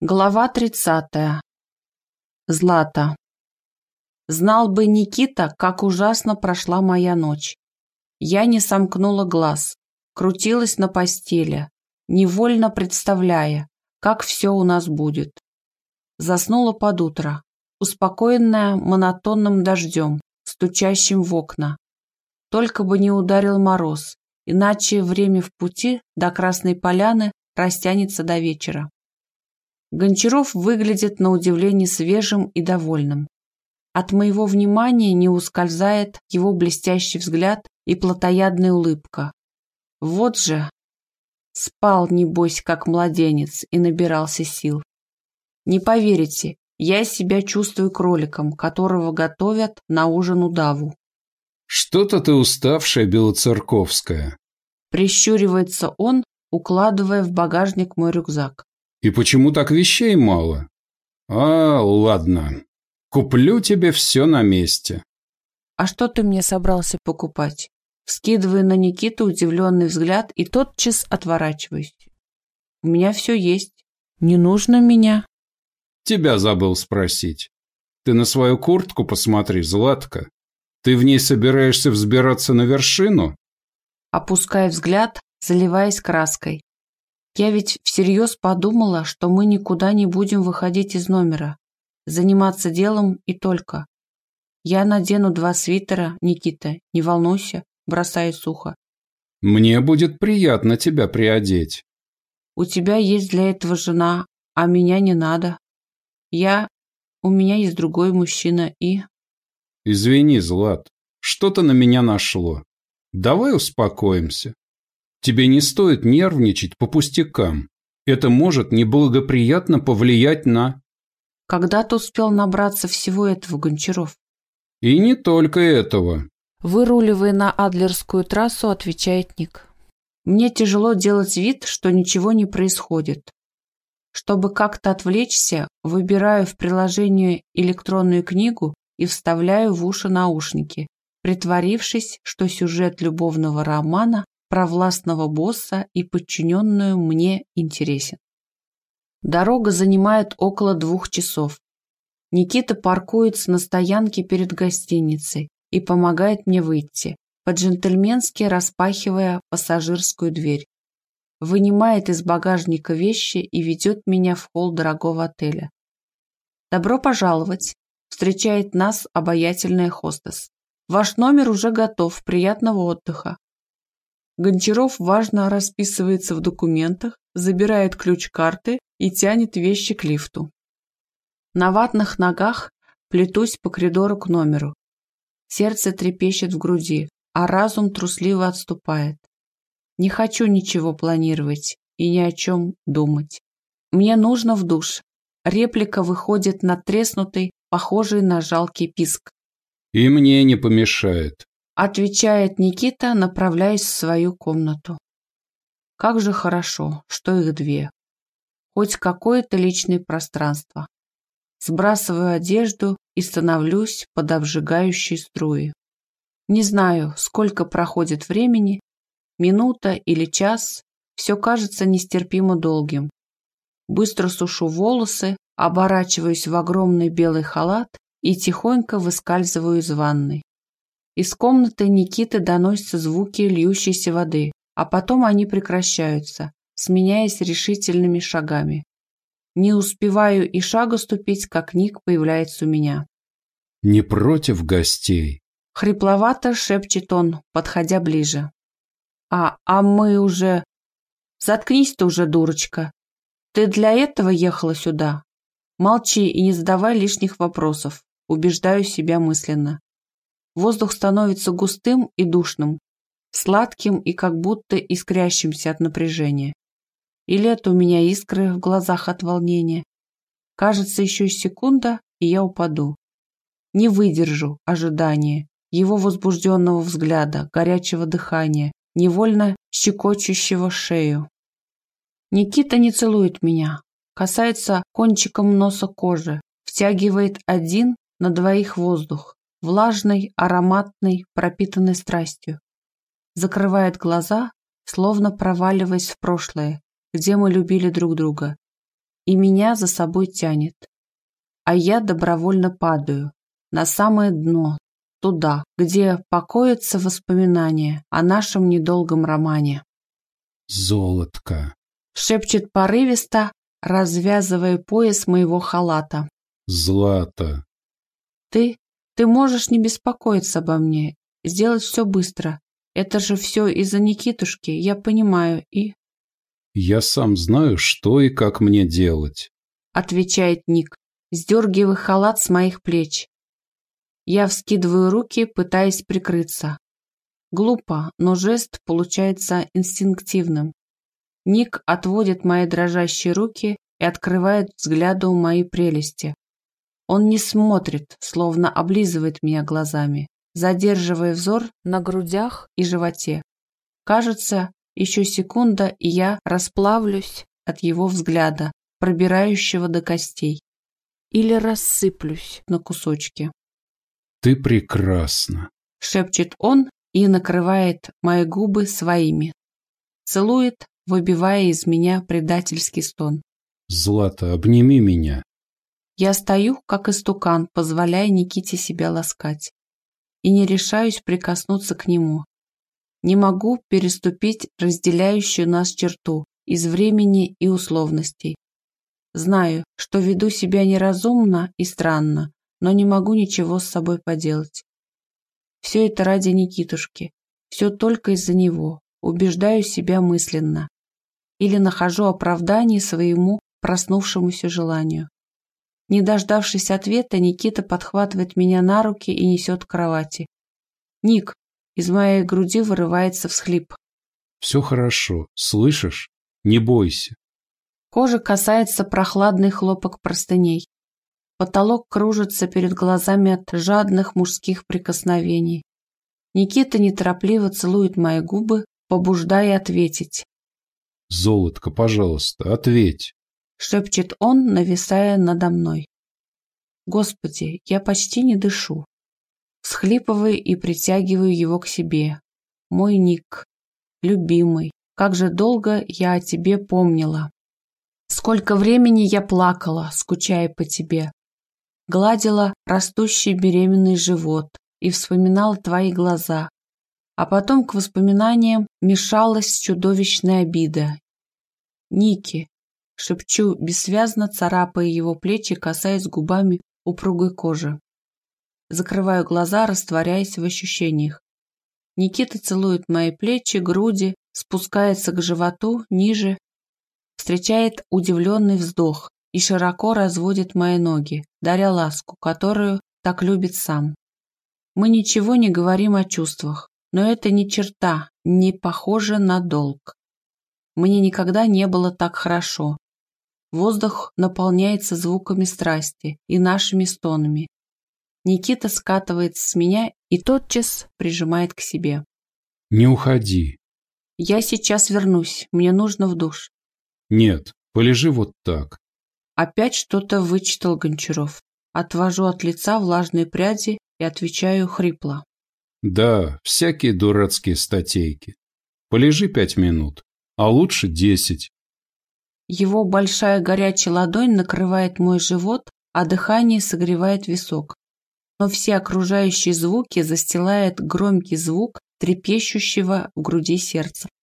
Глава 30. Злата. Знал бы Никита, как ужасно прошла моя ночь. Я не сомкнула глаз, крутилась на постели, невольно представляя, как все у нас будет. Заснула под утро, успокоенная монотонным дождем, стучащим в окна. Только бы не ударил мороз, иначе время в пути до Красной Поляны растянется до вечера. Гончаров выглядит на удивление свежим и довольным. От моего внимания не ускользает его блестящий взгляд и плотоядная улыбка. Вот же, спал, небось, как младенец и набирался сил. Не поверите, я себя чувствую кроликом, которого готовят на ужин удаву. «Что-то ты уставшая, Белоцерковская», — прищуривается он, укладывая в багажник мой рюкзак. «И почему так вещей мало? Ладно. Куплю тебе все на месте». «А что ты мне собрался покупать?» Вскидываю на Никиту удивленный взгляд и тотчас отворачиваюсь. «У меня все есть. Не нужно меня». «Тебя забыл спросить. Ты на свою куртку посмотри, Златка. Ты в ней собираешься взбираться на вершину?» Опуская взгляд, заливаясь краской. Я ведь всерьез подумала, что мы никуда не будем выходить из номера, заниматься делом и только. Я надену 2 свитера, Никита, не волнуйся, бросаю сухо. «Мне будет приятно тебя приодеть». У тебя есть для этого жена, а меня не надо. У меня есть другой мужчина и... «Извини, Злат, что-то на меня нашло. Давай успокоимся. Тебе не стоит нервничать по пустякам. Это может неблагоприятно повлиять на...» Когда ты успел набраться всего этого, Гончаров? «И не только этого». Выруливая на Адлерскую трассу, отвечает Ник. Мне тяжело делать вид, что ничего не происходит. Чтобы как-то отвлечься, выбираю в приложении электронную книгу и вставляю в уши наушники, притворившись, что сюжет любовного романа про властного босса и подчиненную мне интересен. Дорога занимает около 2 часов. Никита паркуется на стоянке перед гостиницей и помогает мне выйти, по-джентльменски распахивая пассажирскую дверь. Вынимает из багажника вещи и ведет меня в холл дорогого отеля. «Добро пожаловать!» – встречает нас обаятельная хостес. «Ваш номер уже готов, приятного отдыха!» Гончаров важно расписывается в документах, забирает ключ-карты и тянет вещи к лифту. На ватных ногах плетусь по коридору к номеру. Сердце трепещет в груди, а разум трусливо отступает. Не хочу ничего планировать и ни о чем думать. Мне нужно в душ. Реплика выходит надтреснутый, похожий на жалкий писк. «И мне не помешает», — отвечает Никита, направляясь в свою комнату. Как же хорошо, что их 2. Хоть какое-то личное пространство. Сбрасываю одежду и становлюсь под обжигающей струей. Не знаю, сколько проходит времени, минута или час, все кажется нестерпимо долгим. Быстро сушу волосы, оборачиваюсь в огромный белый халат и тихонько выскальзываю из ванной. Из комнаты Никиты доносятся звуки льющейся воды, а потом они прекращаются, сменяясь решительными шагами. Не успеваю и шага ступить, как Ник появляется у меня. «Не против гостей?» Хрипловато шепчет он, подходя ближе. А мы уже... Заткнись ты уже, дурочка. Ты для этого ехала сюда? Молчи и не задавай лишних вопросов, убеждаю себя мысленно. Воздух становится густым и душным, сладким и как будто искрящимся от напряжения. Или это у меня искры в глазах от волнения? Кажется, еще секунда, и я упаду. Не выдержу ожидания, его возбужденного взгляда, горячего дыхания, невольно щекочущего шею. Никита не целует меня, касается кончиком носа кожи, втягивает 1 на 2 воздух, влажный, ароматный, пропитанный страстью. Закрывает глаза, словно проваливаясь в прошлое, где мы любили друг друга. и меня за собой тянет. А я добровольно падаю на самое дно, туда, где покоятся воспоминания о нашем недолгом романе. «Золотко!» — шепчет порывисто, развязывая пояс моего халата. «Злата!» Ты можешь не беспокоиться обо мне, сделать все быстро. Это же все из-за Никитушки, я понимаю, и...» «Я сам знаю, что и как мне делать», — отвечает Ник, сдергивая халат с моих плеч. Я вскидываю руки, пытаясь прикрыться. Глупо, но жест получается инстинктивным. Ник отводит мои дрожащие руки и открывает взгляду мои прелести. Он не смотрит, словно облизывает меня глазами, задерживая взор на грудях и животе. Кажется, еще секунда, и я расплавлюсь от его взгляда, пробирающего до костей. Или рассыплюсь на кусочки. «Ты прекрасна», — шепчет он и накрывает мои губы своими. Целует, выбивая из меня предательский стон. «Злата, обними меня». Я стою, как истукан, позволяя Никите себя ласкать. И не решаюсь прикоснуться к нему. Не могу переступить разделяющую нас черту из времени и условностей. Знаю, что веду себя неразумно и странно, но не могу ничего с собой поделать. Все это ради Никитушки, все только из-за него, убеждаю себя мысленно. Или нахожу оправдание своему проснувшемуся желанию. Не дождавшись ответа, Никита подхватывает меня на руки и несет к кровати. «Ник!» Из моей груди вырывается всхлип. «Все хорошо, слышишь? Не бойся». Кожа касается прохладный хлопок простыней. Потолок кружится перед глазами от жадных мужских прикосновений. Никита неторопливо целует мои губы, побуждая ответить. «Золотко, пожалуйста, ответь», — шепчет он, нависая надо мной. Господи, я почти не дышу. Всхлипываю и притягиваю его к себе. Мой Ник, любимый, как же долго я о тебе помнила. Сколько времени я плакала, скучая по тебе. Гладила растущий беременный живот и вспоминала твои глаза. А потом к воспоминаниям мешалась чудовищная обида. «Ники», — шепчу, бессвязно царапая его плечи, касаясь губами упругой кожи. Закрываю глаза, растворяясь в ощущениях. Никита целует мои плечи, груди, спускается к животу, ниже, встречает удивленный вздох и широко разводит мои ноги, даря ласку, которую так любит сам. Мы ничего не говорим о чувствах, но это ни черта не похоже на долг. Мне никогда не было так хорошо. Воздух наполняется звуками страсти и нашими стонами. Никита скатывается с меня и тотчас прижимает к себе. «Не уходи». «Я сейчас вернусь, мне нужно в душ». «Нет, полежи вот так». Опять что-то вычитал Гончаров. Отвожу от лица влажные пряди и отвечаю хрипло. «Да, всякие дурацкие статейки. Полежи 5 минут, а лучше 10». Его большая горячая ладонь накрывает мой живот, а дыхание согревает висок. Но все окружающие звуки застилает громкий звук трепещущего в груди сердца.